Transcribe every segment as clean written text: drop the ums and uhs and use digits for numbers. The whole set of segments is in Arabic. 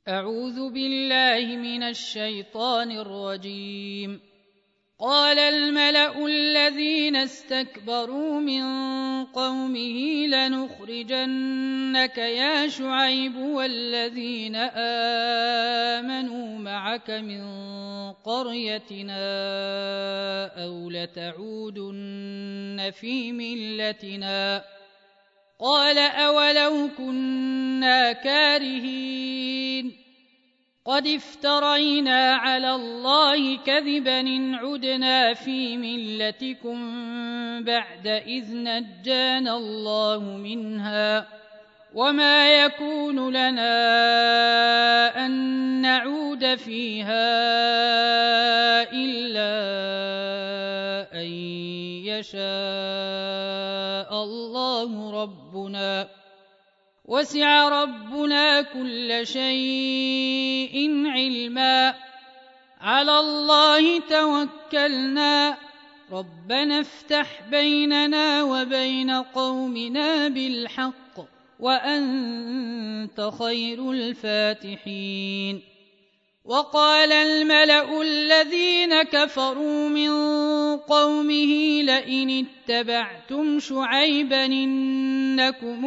أعوذ بالله من الشيطان الرجيم. قال الملأ الذين استكبروا من قومه لنخرجنك يا شعيب والذين آمنوا معك من قريتنا أو لتعودن في ملتنا. قال أولو كنا كارهين قد افترينا على الله كذبا إن عدنا في ملتكم بعد إذ نجانا الله منها وما يكون لنا أن نعود فيها إلا أن يشاء الله ربنا وسع ربنا كل شيء علما على الله توكلنا ربنا افتح بيننا وبين قومنا بالحق وأنت خير الفاتحين. وقال الملأ الذين كفروا من قومه لئن اتبعتم شعيبا إنكم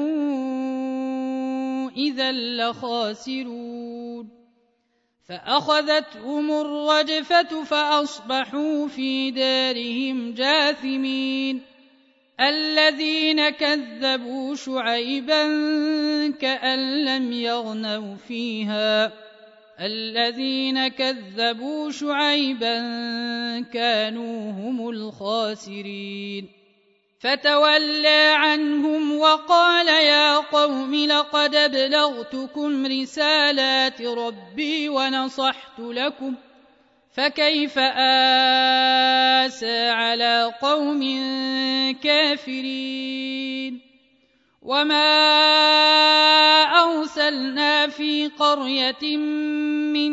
إذا لخاسرون. فأخذتهم الرجفة فأصبحوا في دارهم جاثمين. الذين كذبوا شعيبا كأن لم يغنوا فيها الذين كذبوا شعيبا كانوا هم الخاسرين. فتولى عنهم وقال يا قوم لقد أبلغتكم رسالات ربي ونصحت لكم فكيف آسى على قوم كافرين. وما أرسلنا في قرية من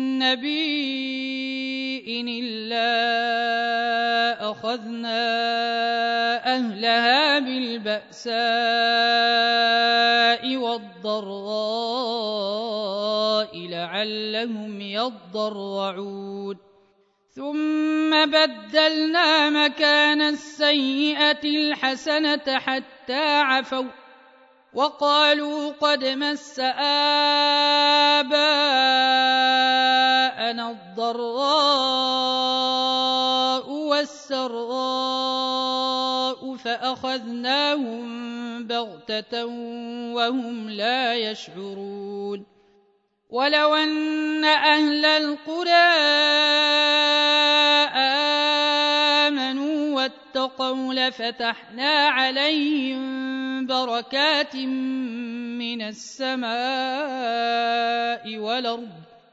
نبي إلا أخذنا أهلها بالبأساء والضراء لعلهم يضرعون. ثم بدلنا مكان السيئة الحسنة حتى عفوا وقالوا قد مس آباءنا الضراء والسراء فأخذناهم بغتة وهم لا يشعرون. ولو أن أهل القرى آمنوا واتقوا لفتحنا عليهم بركات من السماء والأرض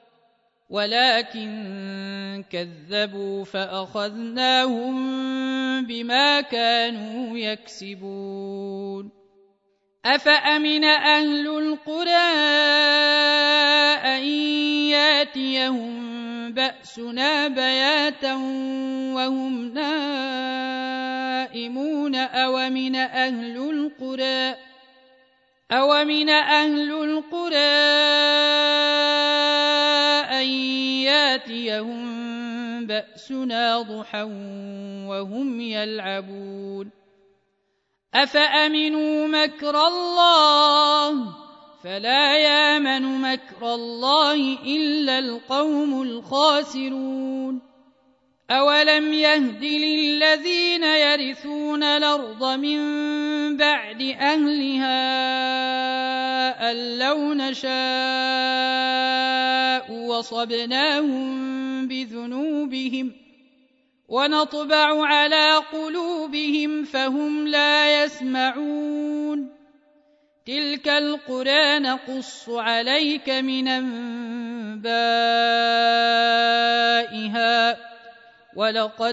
ولكن كذبوا فأخذناهم بما كانوا يكسبون. أفأمن أهل القرى أن ياتيهم بأسنا بياتا وهم نائمون أومن أهل القرى أن ياتيهم بأسنا ضحى وهم يلعبون. أفأمنوا مكر الله فلا يامن مكر الله إلا القوم الخاسرون. أولم يهد للذين يرثون الأرض من بعد أهلها أن لو نشاء وصبناهم بذنوبهم ونطبع على قلوبهم فهم لا يسمعون. تلك القرى نقص عليك من أنبائها ولقد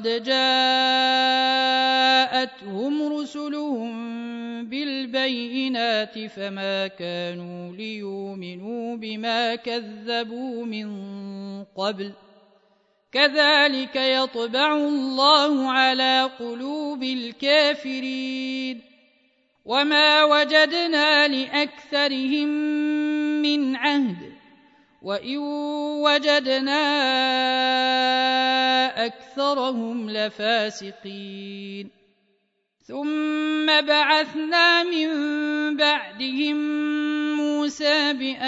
جاءتهم رسلهم بالبينات فما كانوا ليؤمنوا بما كذبوا من قبل كذلك يطبع الله على قلوب الكافرين. وما وجدنا لأكثرهم من عهد وإن وجدنا أكثرهم لفاسقين ثم بعثنا من بعدهم موسى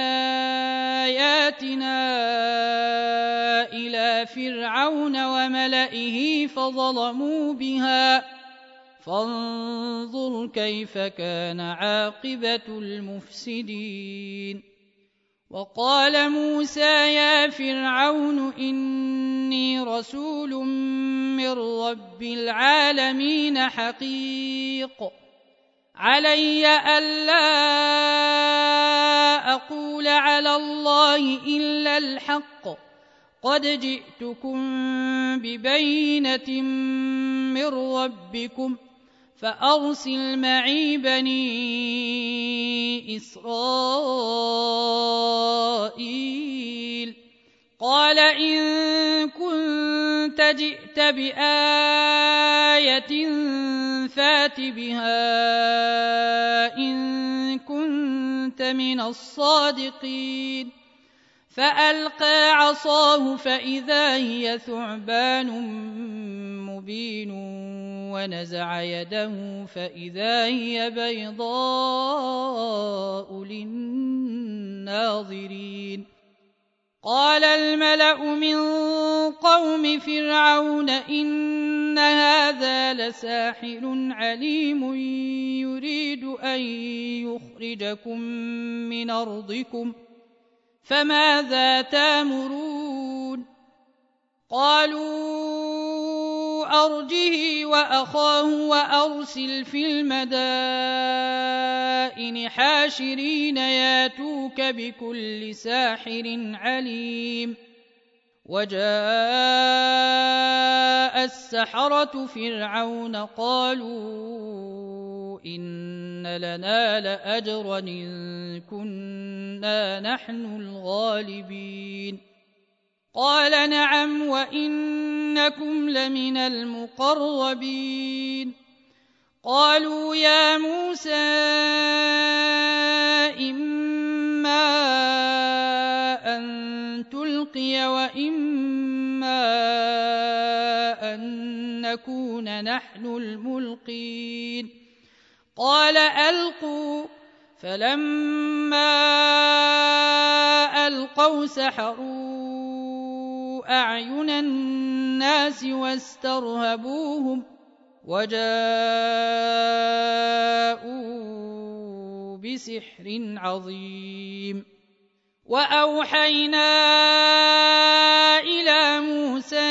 بآياتنا إلى فرعون وملئه فظلموا بها فانظر كيف كان عاقبة المفسدين وقال موسى يا فرعون إني رسول من رب العالمين حقيق علي ألا أقول على الله إلا الحق قد جئتكم ببينة من ربكم فأرسل معي بني إسرائيل قال إن كنت جئت بآية فات بها إن كنت من الصادقين فألقى عصاه فإذا هي ثعبان مبين ونزع يده فإذا هي بيضاء للناظرين قال الملأ من قوم فرعون إن هذا لساحر عليم يريد أن يخرجكم من أرضكم فماذا تأمرون قالوا أرجه وأخاه وأرسل في المدائن حاشرين ياتوك بكل ساحر عليم وجاء السحرة فرعون قالوا إن لنا لأجرا إن كنا نحن الغالبين قال نعم وإنكم لمن المقربين قالوا يا موسى إما أن تلقي وإما أن نكون نحن الملقين قال ألقوا فلما ألقوا سحروا أعين الناس واسترهبوهم وجاءوا بسحر عظيم وأوحينا إلى موسى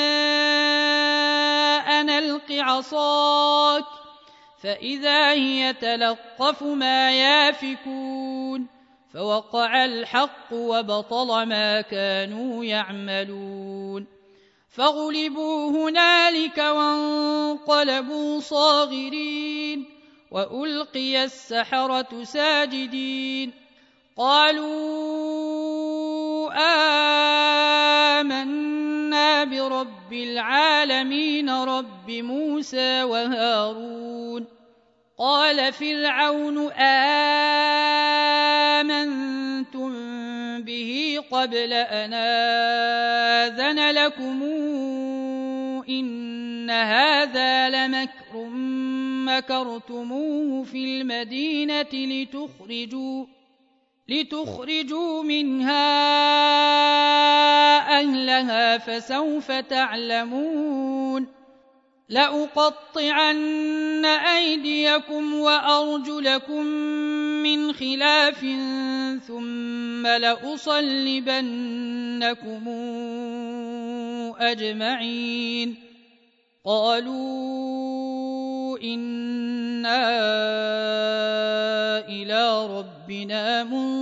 أن ألق عصاك فإذا هي تلقف ما يافكون فوقع الحق وبطل ما كانوا يعملون فغلبوا هنالك وانقلبوا صاغرين وألقي السحرة ساجدين قالوا آمنا برب العالمين رب موسى وهارون قال فرعون آمنتم به قبل أن آذن لكم إن هذا لمكر مكرتموه في المدينة لتخرجوا منها أهلها فسوف تعلمون لأقطعن أيديكم وأرجلكم من خلاف ثم لأصلبنكم أجمعين قالوا إنا إلى ربنا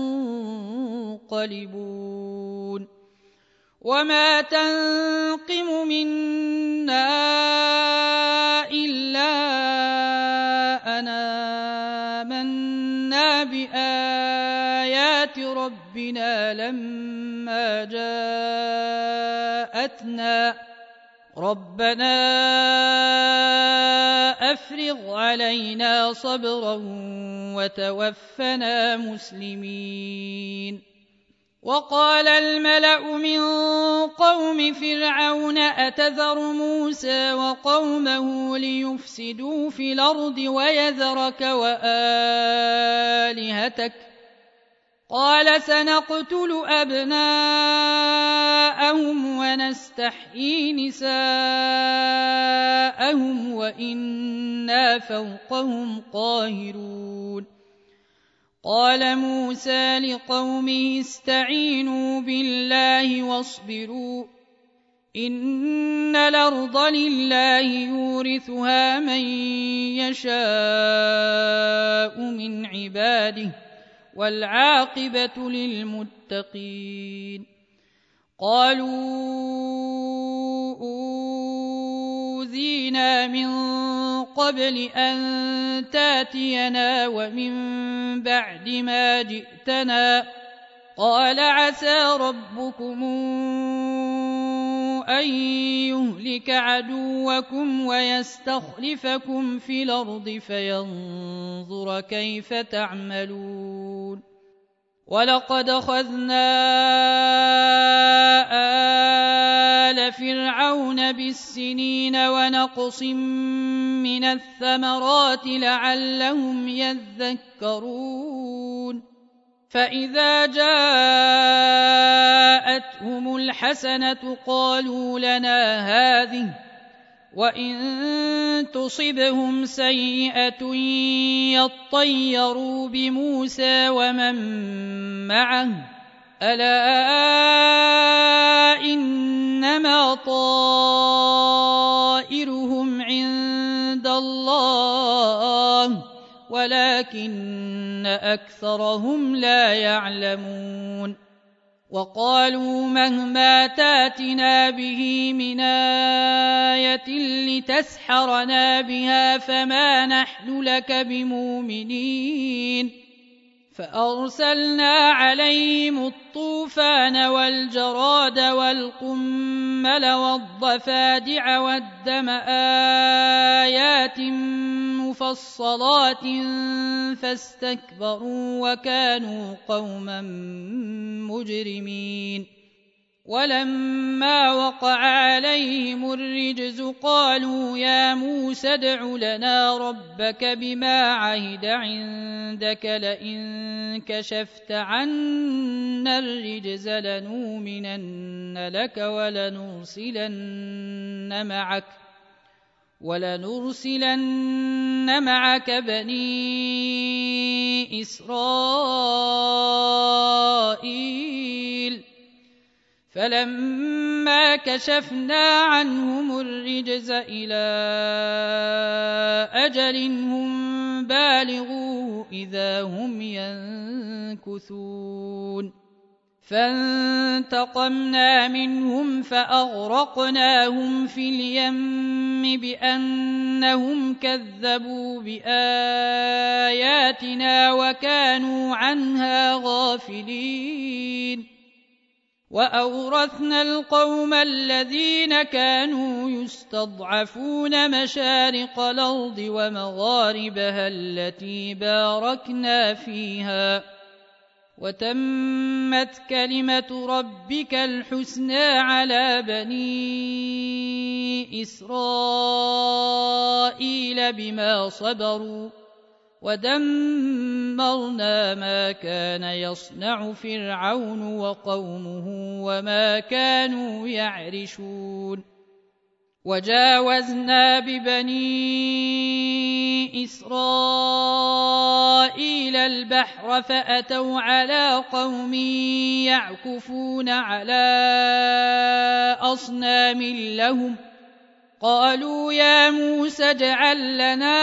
منقلبون وما تنقم منا إلا أن آمنا بآيات ربنا لما جاءتنا ربنا أفرغ علينا صبرا وتوفنا مسلمين وقال الملأ من قوم فرعون أتذر موسى وقومه ليفسدوا في الأرض ويذرك وآلهتك قال سنقتل أبناءهم ونستحيي نساءهم وإنا فوقهم قاهرون قال موسى لقومه استعينوا بالله واصبروا إن الأرض لله يورثها من يشاء من عباده والعاقبة للمتقين قالوا أوذينا من قبل أن تاتينا ومن بعد ما جئتنا قال عسى ربكم أن يهلك عدوكم ويستخلفكم في الأرض فينظر كيف تعملون ولقد أخذنا آل فرعون بالسنين ونقص من الثمرات لعلهم يذكرون فإذا جاءتهم الحسنة قالوا لنا هذه وإن تصبهم سيئة يطيروا بموسى ومن معه ألا إنما طائرهم عند الله ولكن أكثرهم لا يعلمون وقالوا مهما تاتنا به من آية لتسحرنا بها فما نحن لك بمؤمنين فأرسلنا عليهم الطوفان والجراد والقمل والضفادع والدم آيات مفصلات فاستكبروا وكانوا قوما مجرمين ولما وقع عليهم الرجز قالوا يا موسى ادع لنا ربك بما عهد عندك لئن كشفت عنا الرجز لنؤمنن لك ولنرسلن معك بني إسرائيل فلما كشفنا عنهم الرجز إلى أجل هم بالغوه إذا هم ينكثون فانتقمنا منهم فأغرقناهم في اليم بأنهم كذبوا بآياتنا وكانوا عنها غافلين وأورثنا القوم الذين كانوا يستضعفون مشارق الأرض ومغاربها التي باركنا فيها وتمت كلمة ربك الحسنى على بني إسرائيل بما صبروا ودمرنا ما كان يصنع فرعون وقومه وما كانوا يعرشون وجاوزنا ببني إسرائيل البحر فأتوا على قوم يعكفون على أصنام لهم قالوا يا موسى اجعل لنا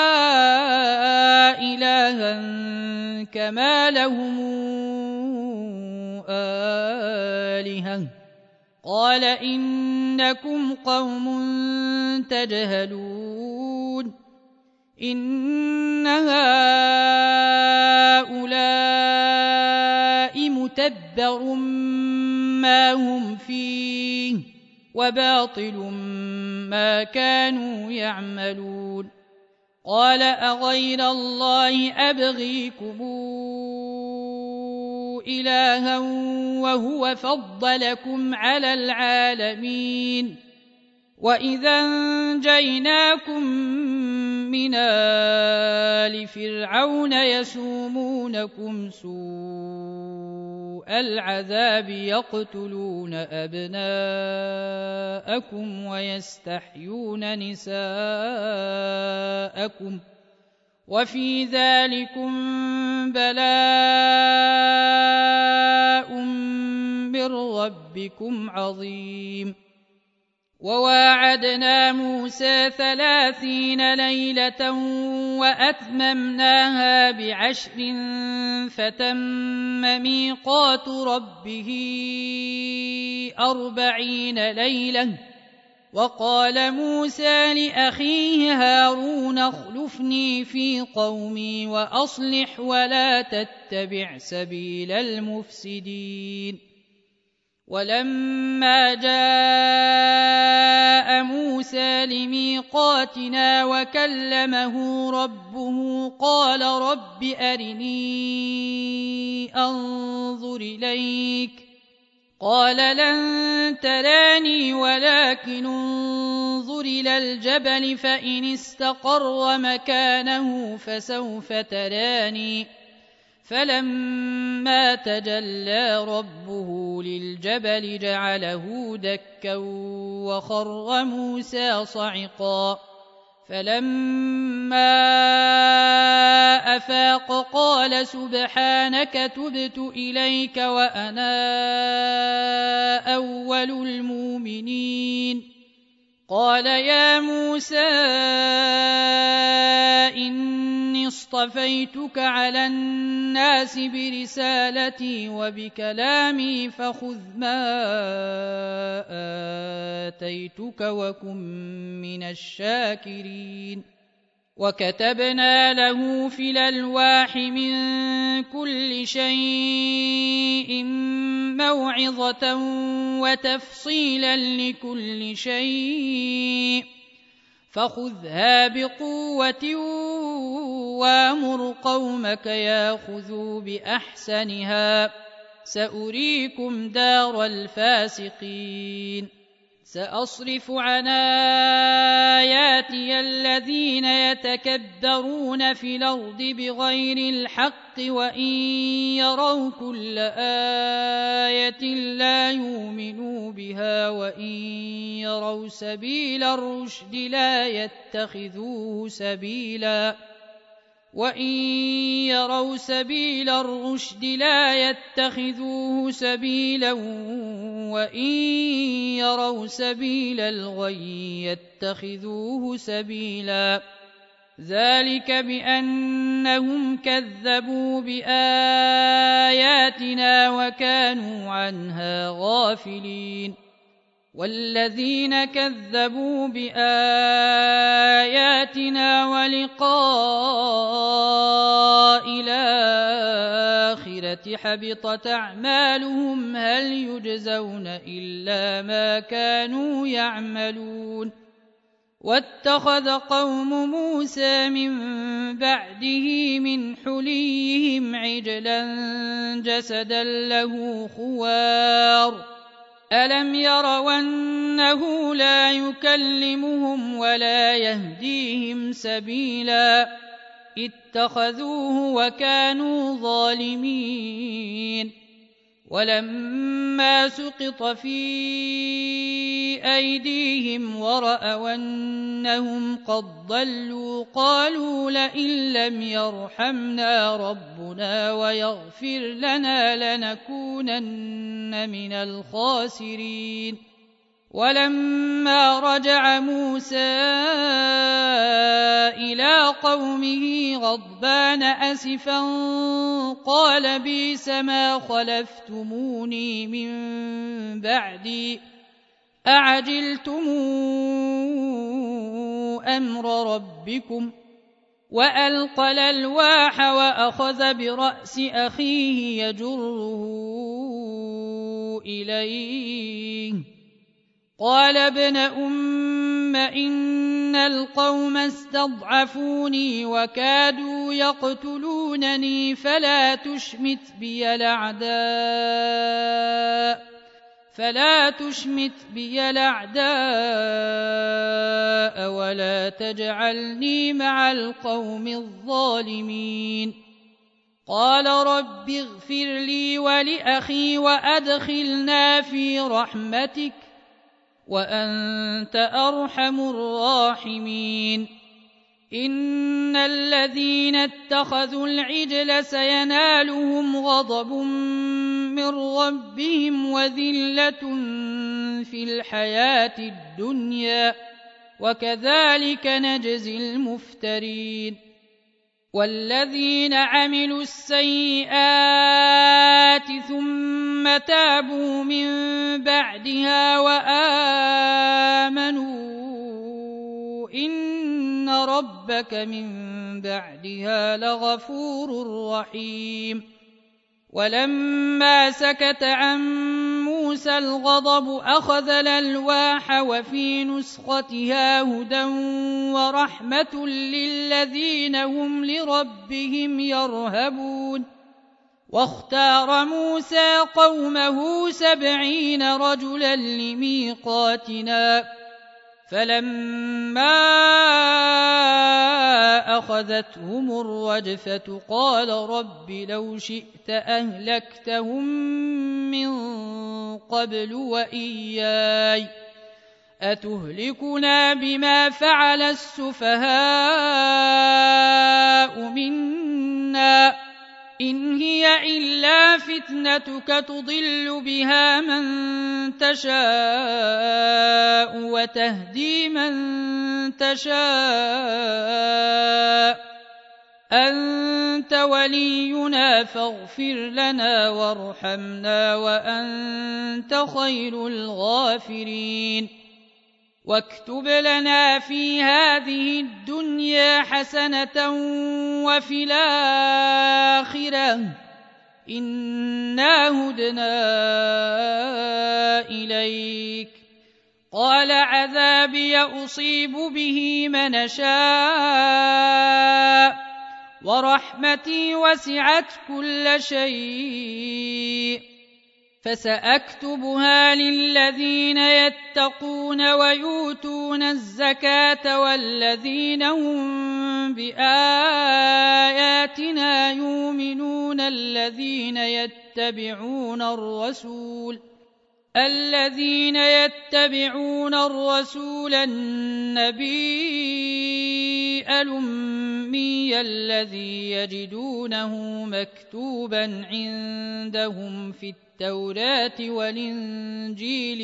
إلها كما لهم آلهة قال إنكم قوم تجهلون إن هؤلاء متبر ما هم فيه وباطل ما كانوا يعملون قال أغير الله أبغيكم إلها وهو فضلكم على العالمين وإذا أنجيناكم من آل فرعون يسومونكم سوء العذاب يقتلون أبناءكم ويستحيون نساءكم وفي ذلكم بلاء من ربكم عظيم وواعدنا موسى 30 ليلة وأتممناها ب10 فتم ميقات ربه 40 ليلة وقال موسى لأخيه هارون اخلفني في قومي وأصلح ولا تتبع سبيل المفسدين ولما جاء موسى لميقاتنا وكلمه ربه قال رب أرني أنظر إليك قال لن تراني ولكن انظر إلى الجبل فإن استقر مكانه فسوف تراني فلما تجلى ربه للجبل جعله دكا وخر موسى صعقا فلما أفاق قال سبحانك تبت إليك وأنا أول المؤمنين قال يا موسى إني اصطفيتك على الناس برسالتي وبكلامي فخذ ما آتيتك وكن من الشاكرين وكتبنا له في الألواح من كل شيء موعظة وتفصيلا لكل شيء فخذها بقوة وامر قومك ياخذوا بأحسنها سأريكم دار الفاسقين سأصرف عن آياتي الذين يتكبرون في الأرض بغير الحق وإن يروا كل آية لا يؤمنوا بها وإن يروا سبيل الرشد لا يتخذوه سبيلا وإن يروا سبيل الرشد لا يتخذوه سبيلا وإن يروا سبيل الغي يتخذوه سبيلا ذلك بأنهم كذبوا بآياتنا وكانوا عنها غافلين والذين كذبوا بآياتنا ولقاء الآخرة حبطت أعمالهم هل يجزون إلا ما كانوا يعملون واتخذ قوم موسى من بعده من حليهم عجلا جسدا له خوار ألم يروا أنه لا يكلمهم ولا يهديهم سبيلا اتخذوه وكانوا ظالمين ولما سقط في أيديهم ورأوا أنهم قد ضلوا قالوا لئن لم يرحمنا ربنا ويغفر لنا لنكونن من الخاسرين ولما رجع موسى إلى قومه غضبان أسفا قال بئس ما خلفتموني من بعدي أعجلتم أمر ربكم وألقى الألواح وأخذ برأس أخيه يجره إليه قال ابن أم إن إن القوم استضعفوني وكادوا يقتلونني فلا تشمت بي الأعداء ولا تجعلني مع القوم الظالمين. قال رب اغفر لي ولأخي وأدخلنا في رحمتك وأنت أرحم الراحمين. إن الذين اتخذوا العجل سينالهم غضب من ربهم وذلة في الحياة الدنيا وكذلك نجزي المفترين. والذين عملوا السيئات ثم تابوا من بعدها وآمنوا إن ربك من بعدها لغفور رحيم. ولما سكت عن موسى الغضب أخذ الألواح وفي نسختها هدى ورحمة للذين هم لربهم يرهبون. واختار موسى قومه 70 رجلا لميقاتنا فلما أخذتهم الرجفة قال رب لو شئت أهلكتهم من قبل وإياي أتهلكنا بما فعل السفهاء منا إن هي إلا فتنتك تضل بها من تشاء وتهدي من تشاء أنت ولينا فاغفر لنا وارحمنا وأنت خير الغافرين. واكتب لنا في هذه الدنيا حسنة وفي الآخرة إنا هدنا إليك. قال عذابي أصيب به من شاء ورحمتي وسعت كل شيء فسأكتبها للذين يتقون ويؤتون الزكاة والذين هم بآياتنا يؤمنون الذين يتبعون الرسول النبي الأمي الذي يجدونه مكتوبا عندهم في التوراة والإنجيل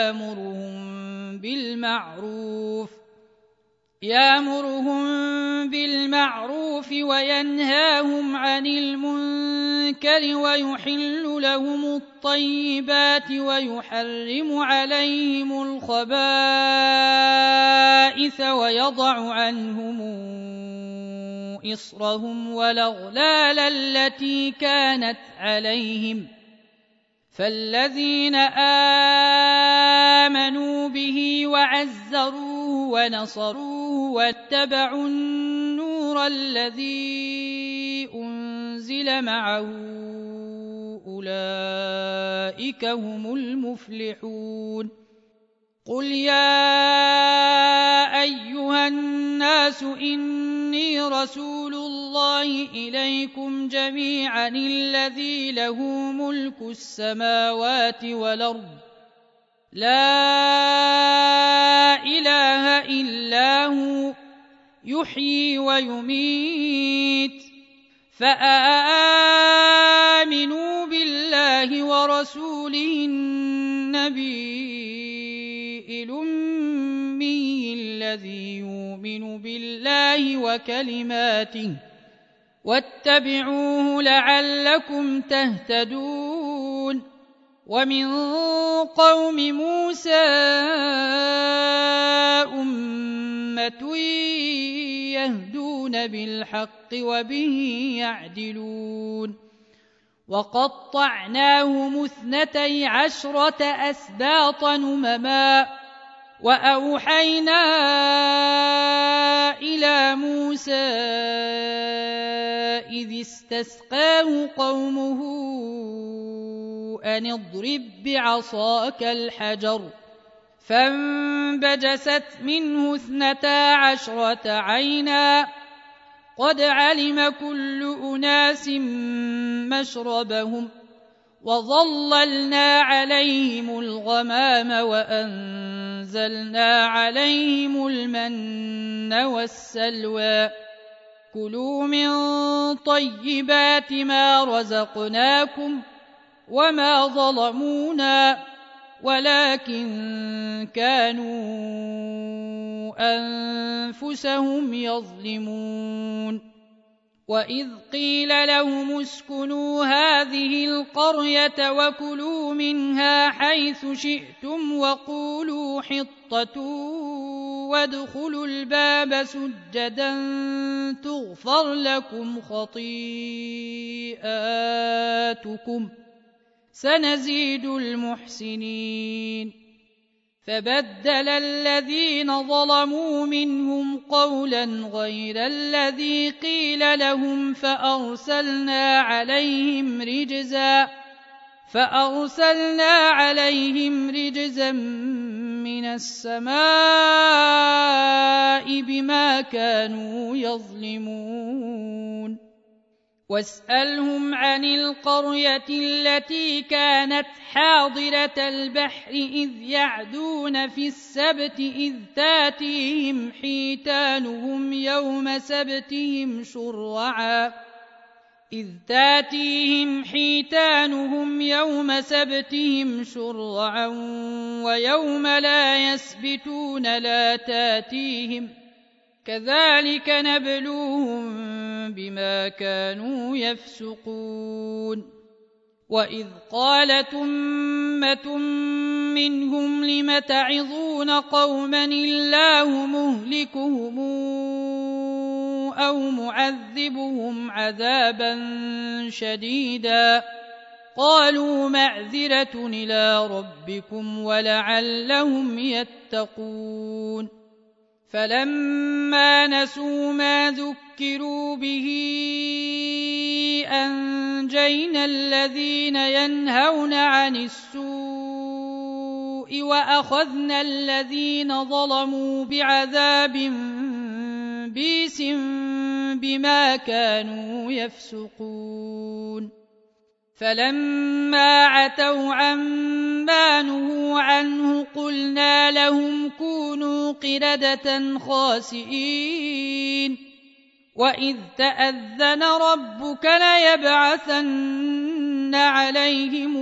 يأمرهم بالمعروف وينهاهم عن المنكر ويحل لهم الطيبات ويحرم عليهم الخبائث ويضع عنهم إصرهم والأغلال التي كانت عليهم. فالذين آمنوا به وعزروه ونصروه واتبعوا النور الذي أنزل معه أولئك هم المفلحون. قل يا أيها الناس إني رسول الله إليكم جميعا الذي له ملك السماوات والأرض لا إله إلا هو يحيي ويميت فآمنوا بالله ورسوله النبي الأمي الذي يؤمن بالله وكلماته واتبعوه لعلكم تهتدون. ومن قوم موسى أمة يهدون بالحق وبه يعدلون. وقطعناهم 12 أسباطا أمما وأوحينا إلى موسى إذ استسقاه قومه أن اضرب بعصاك الحجر فانبجست منه 12 عينا قد علم كل أناس مشربهم وظللنا عليهم الغمام وأنزلنا عليهم المن والسلوى كلوا من طيبات ما رزقناكم وما ظلمونا ولكن كانوا أنفسهم يظلمون وإذ قيل لهم اسكنوا هذه القرية وكلوا منها حيث شئتم وقولوا حطة وادخلوا الباب سجدا تغفر لكم خطيئاتكم سنزيد المحسنين فبدل الذين ظلموا منهم قولا غير الذي قيل لهم فأرسلنا عليهم رجزا من السماء بما كانوا يظلمون واسألهم عن القرية التي كانت حاضرة البحر إذ يعدون في السبت إذ تاتيهم حيتانهم يوم سبتهم شرعا ويوم لا يسبتون لا تاتيهم كذلك نبلوهم بما كانوا يفسقون وإذ قالت أمة منهم لم تعظون قوما الله مهلكهم أو معذبهم عذابا شديدا قالوا معذرة إلى ربكم ولعلهم يتقون فلما نسوا ما ذكروا به أنجينا الذين ينهون عن السوء وأخذنا الذين ظلموا بعذاب بئس بما كانوا يفسقون فلما عتوا عما نهوا عنه قلنا لهم كونوا قردة خاسئين وإذ تأذن ربك ليبعثن عليهم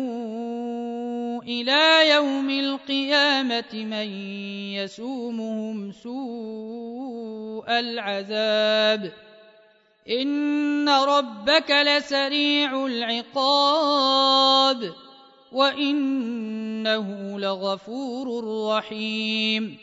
إلى يوم القيامة من يسومهم سوء العذاب إن ربك لسريع العقاب وإنه لغفور رحيم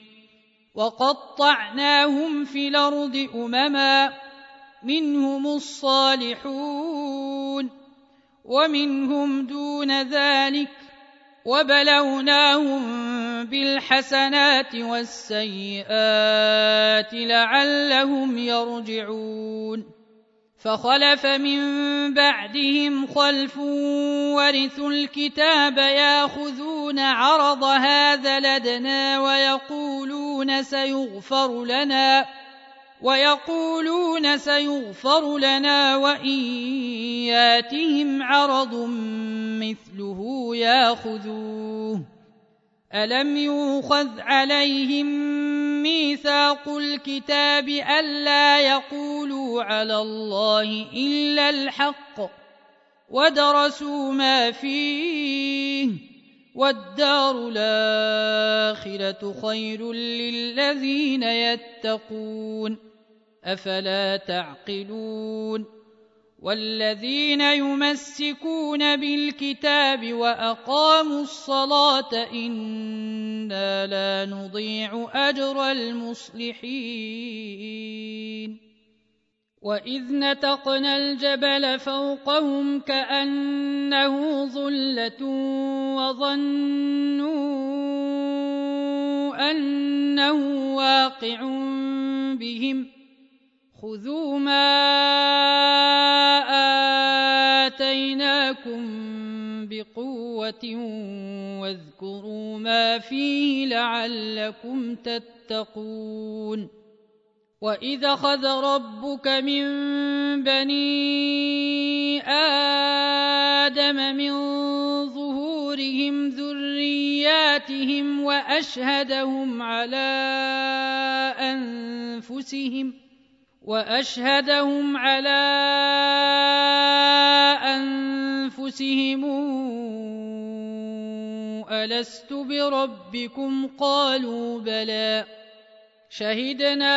وقطعناهم في الأرض أمما منهم الصالحون ومنهم دون ذلك وبلوناهم بالحسنات والسيئات لعلهم يرجعون فخلف من بعدهم خلف ورثوا الكتاب ياخذون عرض هذا الأدنى ويقولون سيغفر لنا وإن ياتهم عرض مثله ياخذوه ألم يؤخذ عليهم ميثاق الكتاب ألا يقولوا على الله إلا الحق ودرسوا ما فيه والدار الآخرة خير للذين يتقون أفلا تعقلون والذين يمسكون بالكتاب وأقاموا الصلاة إنا لا نضيع أجر المصلحين وإذ نتقنا الجبل فوقهم كأنه ظلة وظنوا أنه واقع بهم خذوا ما آتيناكم بقوة واذكروا ما فيه لعلكم تتقون وإذ أخذ ربك من بني آدم من ظهورهم ذرياتهم وأشهدهم على أنفسهم ألست بربكم قالوا بلى شهدنا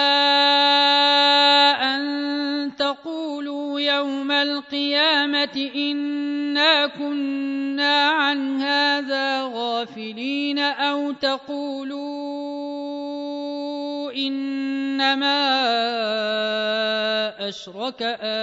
أن تقولوا يوم القيامة إنا كنا عن هذا غافلين أو تقولوا إنما أشرك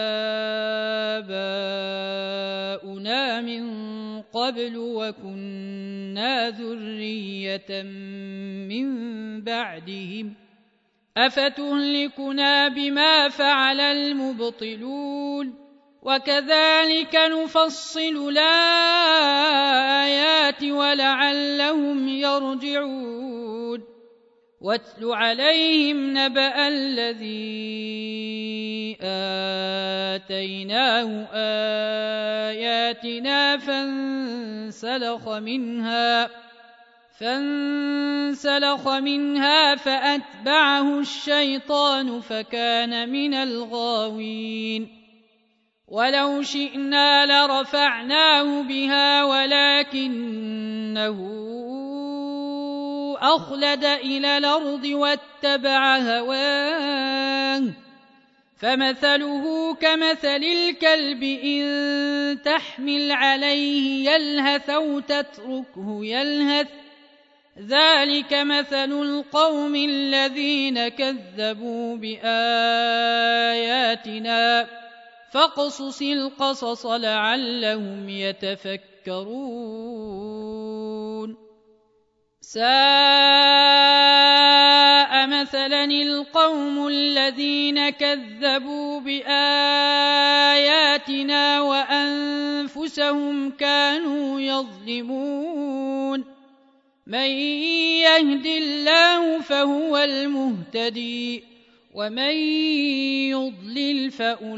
آباؤنا من قبل وكنا ذرية من بعدهم أفتهلكنا بما فعل المبطلون وكذلك نفصل الآيات ولعلهم يرجعون واتل عليهم نبأ الذي آتيناه آياتنا فانسلخ منها فأتبعه الشيطان فكان من الغاوين ولو شئنا لرفعناه بها ولكنه أخلد إلى الأرض واتبع هواه فمثله كمثل الكلب إن تحمل عليه يلهث أو تتركه يلهث ذلك مثل القوم الذين كذبوا بآياتنا فاقصص القصص لعلهم يتفكرون ساء مثلا القوم الذين كذبوا بآياتنا وأنفسهم كانوا يظلمون من يهد الله فهو المهتدي ومن يضلل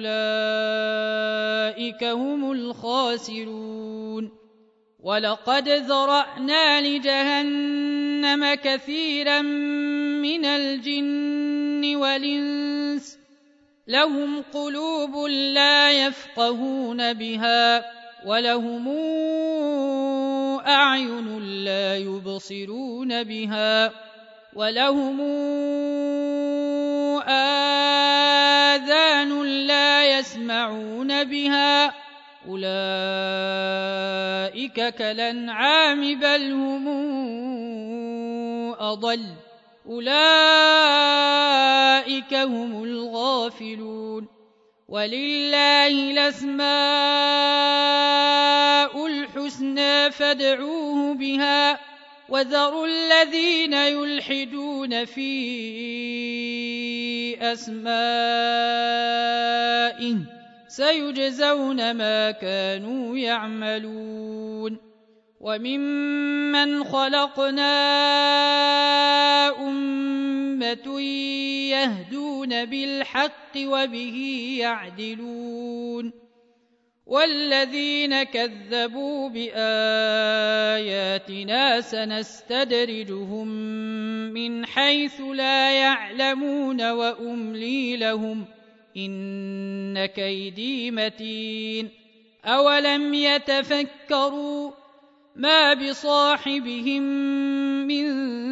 فأولئك هم الخاسرون ولقد ذرأنا لجهنم كثيرا من الجن والإنس لهم قلوب لا يفقهون بها ولهم أعين لا يبصرون بها ولهم آذان لا يسمعون بها أولئك كالأنعام بل هم أضل أولئك هم الغافلون ولله الأسماء الحسنى فادعوه بها وذروا الذين يلحدون في أسمائه سيجزون ما كانوا يعملون وممن خلقنا أمة يهدون بالحق وبه يعدلون والذين كذبوا بآياتنا سنستدرجهم من حيث لا يعلمون وأملي لهم إن كيدي متين أولم يتفكروا ما بصاحبهم من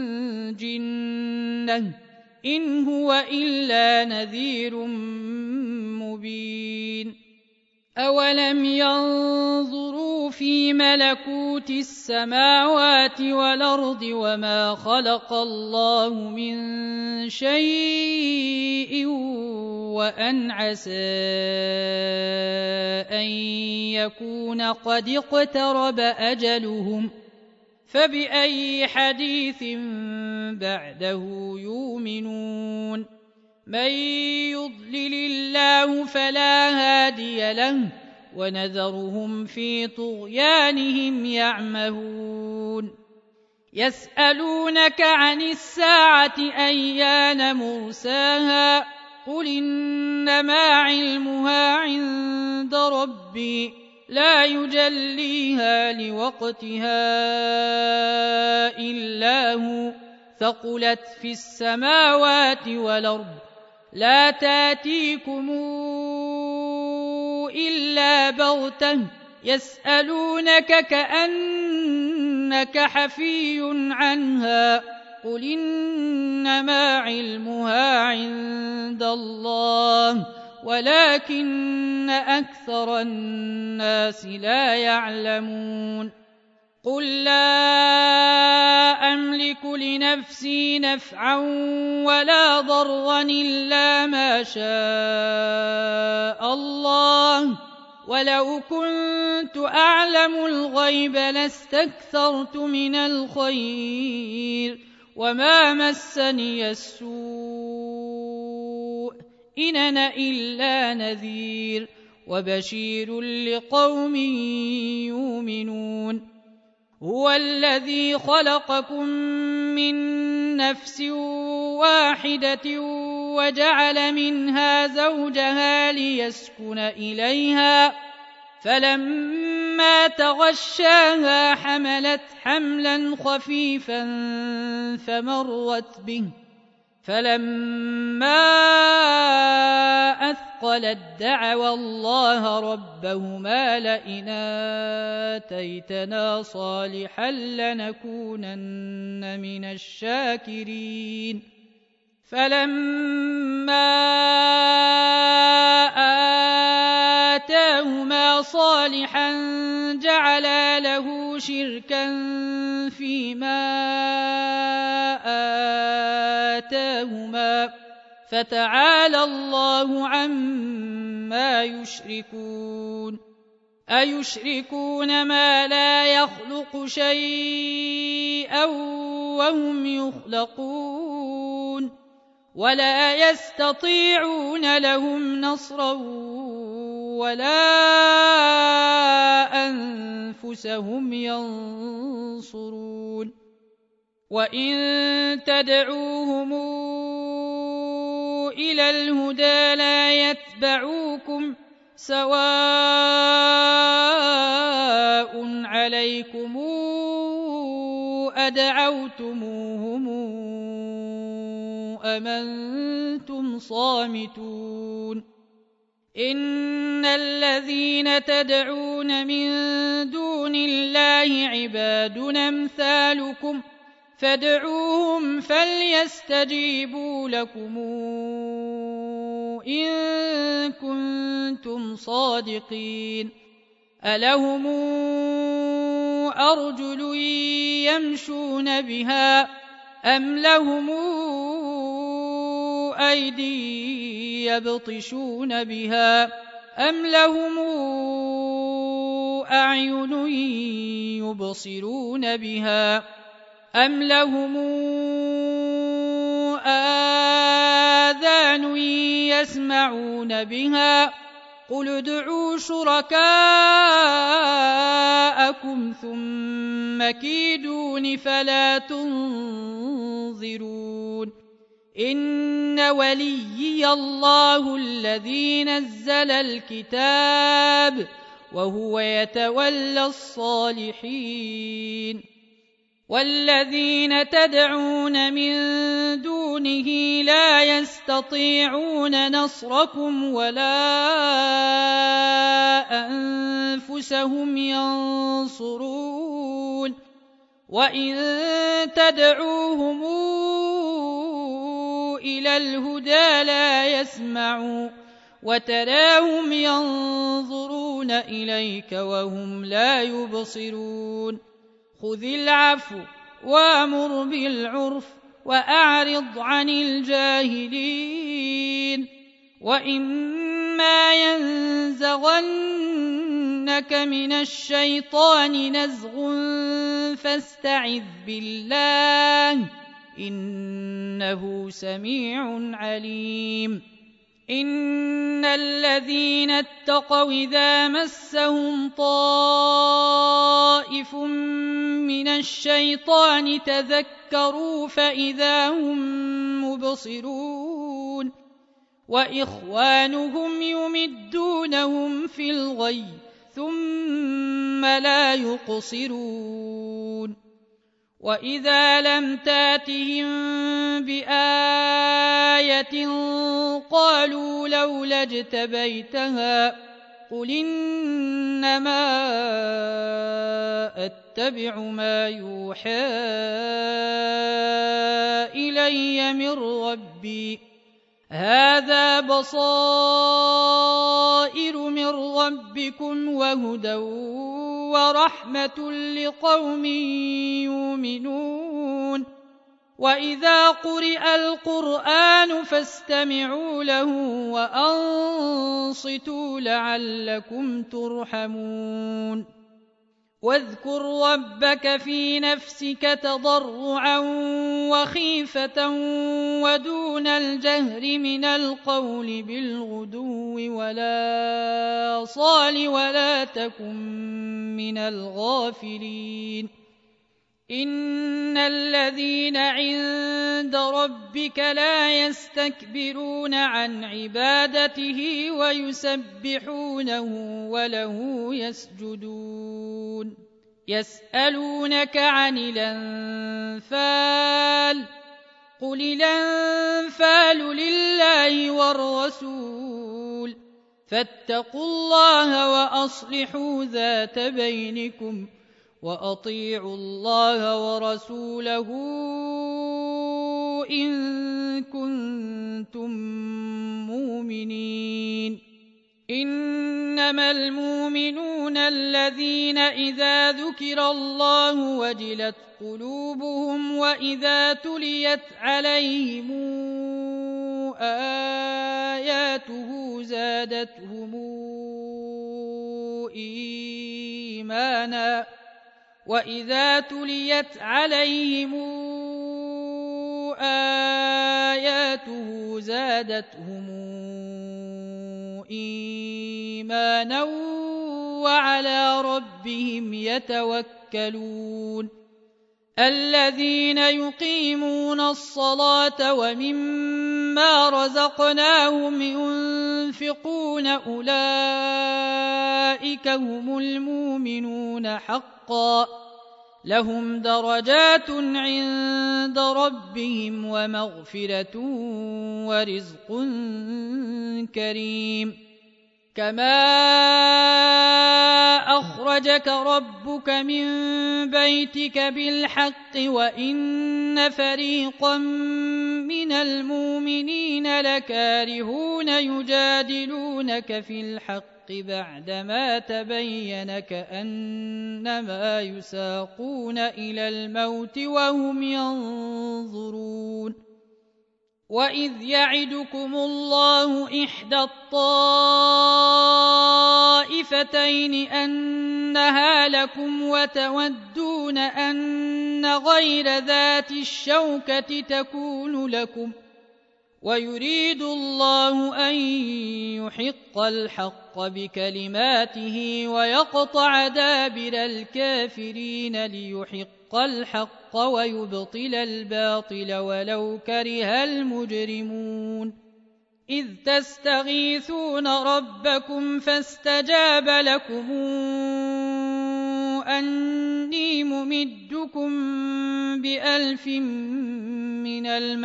جنة إن هو إلا نذير مبين أولم ينظروا في ملكوت السماوات والأرض وما خلق الله من شيء وأن عسى أن يكون قد اقترب أجلهم فبأي حديث بعده يؤمنون من يضلل الله فلا هادي له ونذرهم في طغيانهم يعمهون يسألونك عن الساعة أيان مرساها قل إنما علمها عند ربي لا يجليها لوقتها إلا هو ثقلت في السماوات والأرض لا تاتيكم إلا بغتة يسألونك كأنك حفي عنها قل إنما علمها عند الله ولكن أكثر الناس لا يعلمون قل لا أملك لنفسي نفعا ولا ضرا إلا ما شاء الله ولو كنت أعلم الغيب لاستكثرت من الخير وما مسني السوء إن أنا إلا نذير وبشير لقوم يؤمنون هو الذي خلقكم من نفس واحدة وجعل منها زوجها ليسكن إليها فلما تغشاها حملت حملا خفيفا فمرت به فلما أثقلت دعوا الله ربهما لئن آتيتنا صالحا لنكونن من الشاكرين فلما آتاهما صالحا جعلا له شركا فيما آتاهما فتعالى الله عما يشركون أيشركون ما لا يخلق شيئا وهم يخلقون ولا يستطيعون لهم نصرا ولا أنفسهم ينصرون وإن تدعوهم إلى الهدى لا يتبعوكم سواء عليكم أدعوتموهم أم أنتم صامتون إن الذين تدعون من دون الله عباد أمثالكم فادعوهم فليستجيبوا لكم إن كنتم صادقين ألهم أرجل يمشون بها أم لهم أيدي يبطشون بها أم لهم أعين يبصرون بها أم لهم آذان يسمعون بها قل ادعوا شركاءكم ثم كيدون فلا تنظرون إن وليي الله الذي نزل الكتاب وهو يتولى الصالحين والذين تدعون من دونه لا يستطيعون نصركم ولا أنفسهم ينصرون وإن تدعوهم إلى الهدى لا يسمعوا وتراهم ينظرون إليك وهم لا يبصرون خذ العفو وامر بالعرف وأعرض عن الجاهلين وإما ينزغنك من الشيطان نزغ فاستعذ بالله إنه سميع عليم إن الذين اتقوا إذا مسهم طائف من الشيطان تذكروا فإذا هم مبصرون وإخوانهم يمدونهم في الغي ثم لا يقصرون وإذا لم تاتهم بآية قالوا لولا اجتبيتها قل إنما أتبع ما يوحى إلي من ربي هذا بصائر من ربكم وهدى ورحمة لقوم يؤمنون وإذا قرئ القرآن فاستمعوا له وأنصتوا لعلكم ترحمون واذكر ربك في نفسك تضرعا وخيفة ودون الجهر من القول بالغدو ولا صال ولا تكن من الغافلين إن الذين عند ربك لا يستكبرون عن عبادته ويسبحونه وله يسجدون يسألونك عن الأنفال قل الأنفال لله والرسول فاتقوا الله وأصلحوا ذات بينكم وأطيعوا الله ورسوله إن كنتم مؤمنين إنما المؤمنون الذين إذا ذكر الله وجلت قلوبهم وإذا تليت عليهم آياته زادتهم إيمانا وإذا تليت عليهم آياته زادتهم إيمانا وعلى ربهم يتوكلون الذين يقيمون الصلاة ومما رزقناهم ينفقون أولئك هم المؤمنون حقا لهم درجات عند ربهم ومغفرة ورزق كريم كما أخرجك ربك من بيتك بالحق وإن فريقا من المؤمنين لكارهون يجادلونك في الحق بعدما تبين كأنما يساقون إلى الموت وهم ينظرون وإذ يعدكم الله إحدى الطائفتين أنها لكم وتودون أن غير ذات الشوكة تكون لكم ويريد الله أن يحق الحق بكلماته ويقطع دابر الكافرين ليحق الحق ويبطل الباطل ولو كره المجرمون إذ تستغيثون ربكم فاستجاب لكم أني ممدكم ب1000 من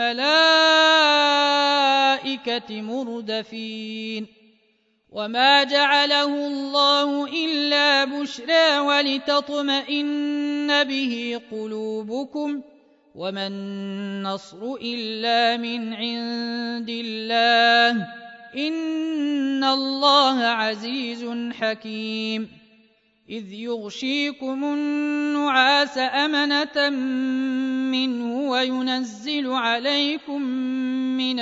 الملائكة مردفين وما جعله الله إلا بشرى ولتطمئن به قلوبكم وما النصر إلا من عند الله إن الله عزيز حكيم إذ يغشيكم النعاس أمنة منه وينزل عليكم من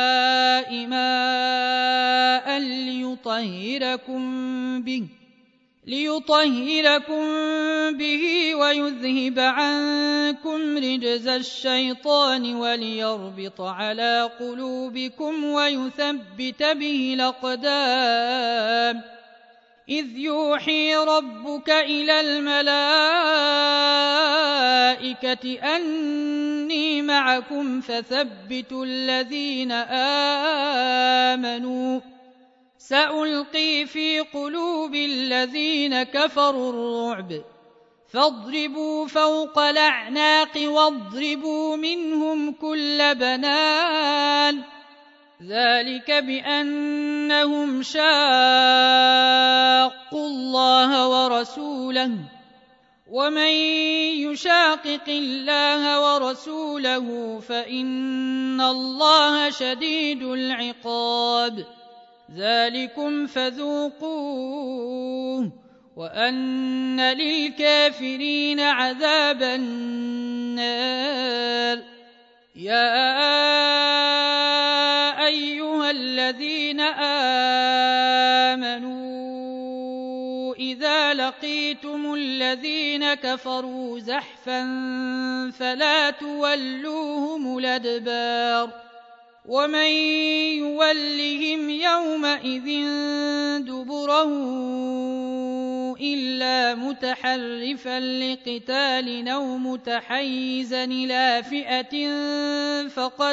السماء ماء ليطهركم به ليطهركم به ويذهب عنكم رجز الشيطان وليربط على قلوبكم ويثبت به الأقدام إذ يوحي ربك إلى الملائكة أني معكم فثبتوا الذين آمنوا سألقي في قلوب الذين كفروا الرعب فاضربوا فوق الأعناق واضربوا منهم كل بنان ذلك بأنهم شاقوا الله ورسوله ومن يشاقق الله ورسوله فإن الله شديد العقاب ذلكم فذوقوه وأن للكافرين عذاب النار يا أيها الذين آمنوا إذا لقيتم الذين كفروا زحفا فلا تولوهم الأدبار ومن يولهم يومئذ دبره إلا متحرفا لقتال أو متحيزا إلى فئة فقد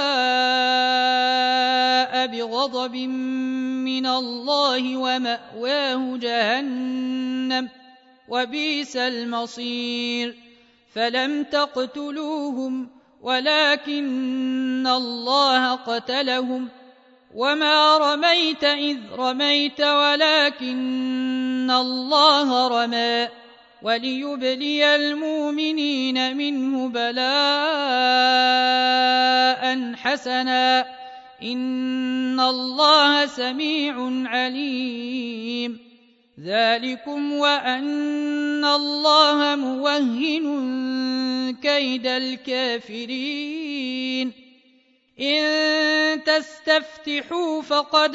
باء بغضب من الله ومأواه جهنم وبئس المصير فلم تقتلوهم ولكن الله قتلهم وما رميت إذ رميت ولكن الله رمى وليبلي المؤمنين منه بلاء حسنا إن الله سميع عليم ذلكم وأن الله موهن كيد الكافرين إن تستفتحوا فقد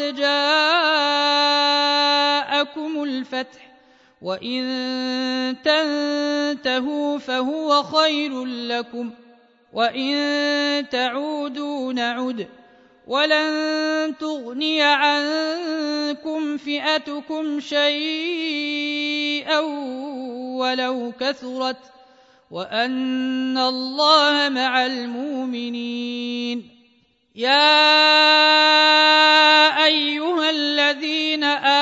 جاءكم الفتح وإن تنتهوا فهو خير لكم وإن تعودوا نعد ولن تغني عنكم فئتكم شيئا ولو كثرت وأن الله مع المؤمنين يا أيها الذين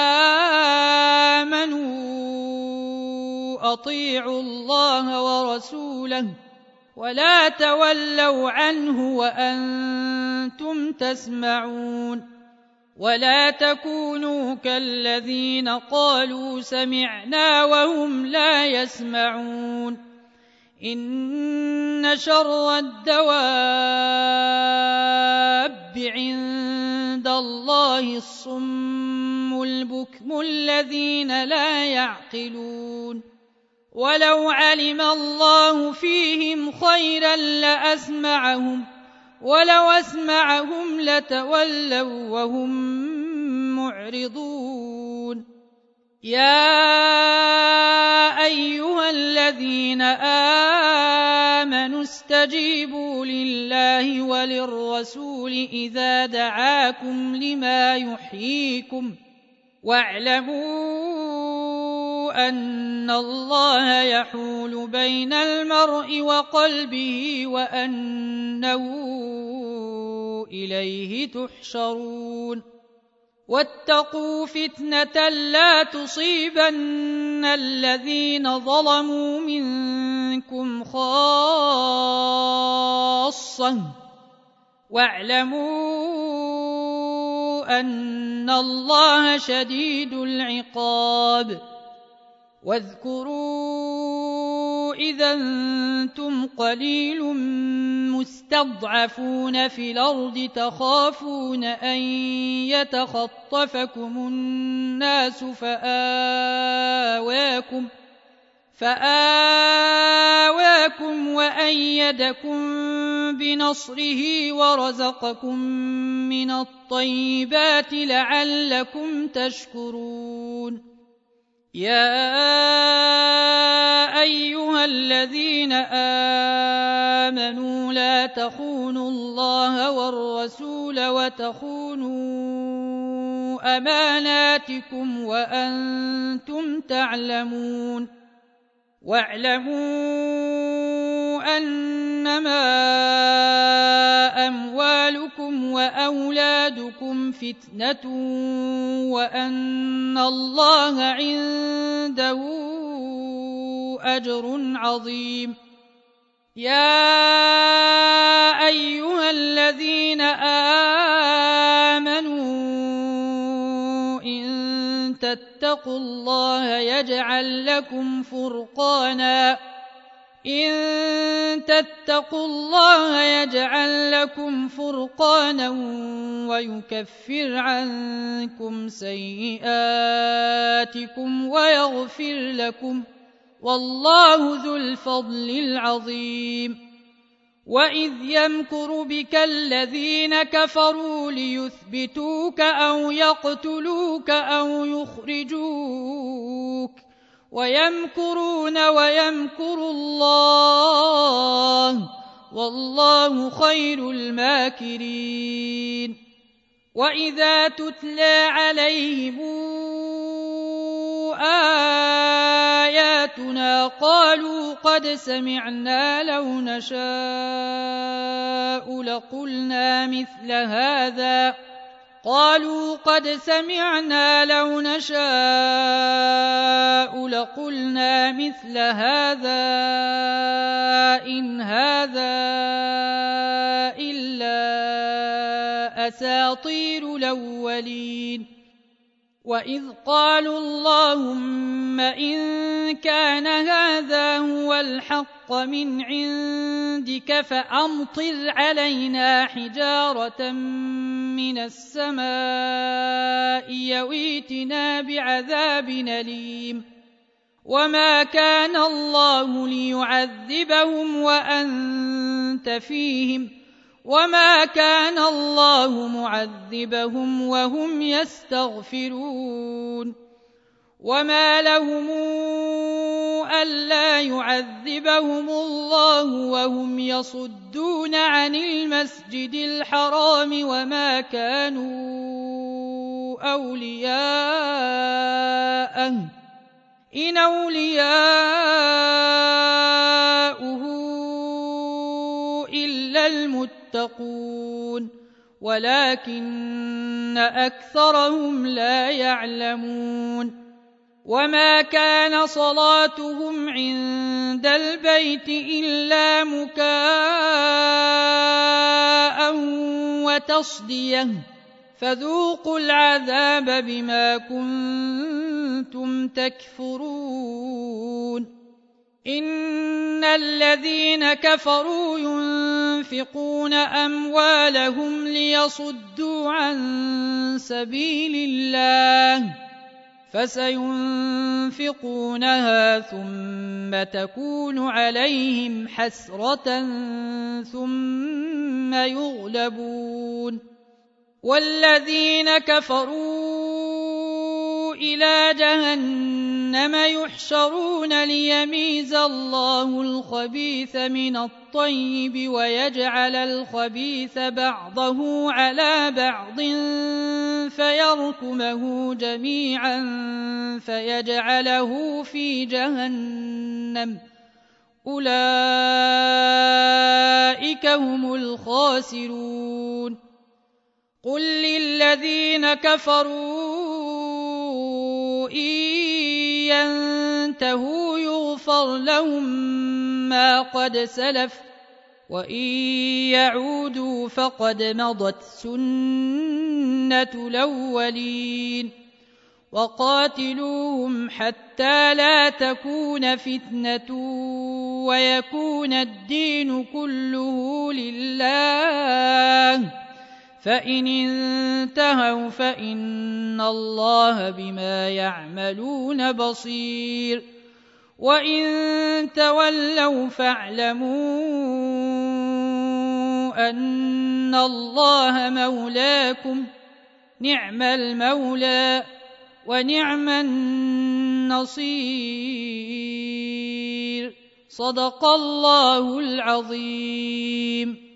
آمنوا أطيعوا الله ورسوله ولا تولوا عنه وأنتم تسمعون ولا تكونوا كالذين قالوا سمعنا وهم لا يسمعون إن شر الدواب عند الله الصم البكم الذين لا يعقلون ولو علم الله فيهم خيرا لأسمعهم ولو أسمعهم لتولوا وهم معرضون يا أيها الذين آمنوا استجيبوا لله وللرسول إذا دعاكم لما يحييكم واعلموا أن الله يحول بين المرء وقلبه وأنه إليه تحشرون واتقوا فتنة لا تصيبن الذين ظلموا منكم خاصة واعلموا أن الله شديد العقاب واذكروا إذا أنتم قليل مستضعفون في الأرض تخافون أن يتخطفكم الناس فآواكم وأيدكم بنصره ورزقكم من الطيبات لعلكم تشكرون يا أيها الذين آمنوا لا تخونوا الله والرسول وتخونوا أماناتكم وأنتم تعلمون واعلموا أنما أموالكم وأولادكم فتنة وأن الله عنده أجر عظيم يا أيها الذين آمنوا إن تتقوا الله يجعل لكم فرقانا ويكفر عنكم سيئاتكم ويغفر لكم والله ذو الفضل العظيم وإذ يمكر بك الذين كفروا ليثبتوك أو يقتلوك أو يخرجوك ويمكرون ويمكر الله والله خير الماكرين وإذا تتلى عليهم آياتنا قالوا قد سمعنا لو نشاء لقلنا مثل هذا إن هذا إلا أساطير الأولين وإذ قالوا اللهم إن كان هذا هو الحق من عندك فأمطر علينا حجارة من السماء يويتنا بعذاب أليم وما كان الله ليعذبهم وأنت فيهم وما كان الله معذبهم وهم يستغفرون وما لهم ألا يعذبهم الله وهم يصدون عن المسجد الحرام وما كانوا أولياءه إن أولياؤه إلا المتقون ولكن أكثرهم لا يعلمون وما كان صلاتهم عند البيت إلا مكاء وتصدية فذوقوا العذاب بما كنتم تكفرون إن الذين كفروا ينفقون أموالهم ليصدوا عن سبيل الله فسينفقونها ثم تكون عليهم حسرة ثم يغلبون والذين كفروا إلى جهنم يحشرون ليميز الله الخبيث من الطيب ويجعل الخبيث بعضه على بعض فيركمه جميعا فيجعله في جهنم أولئك هم الخاسرون قل للذين كفروا إن ينتهوا يغفر لهم ما قد سلف وإن يعودوا فقد مضت سنة الأولين وقاتلوهم حتى لا تكون فتنة ويكون الدين كله لله فإن انتهوا فإن الله بما يعملون بصير وإن تولوا فاعلموا أن الله مولاكم نعم المولى ونعم النصير نصير. صدق الله العظيم.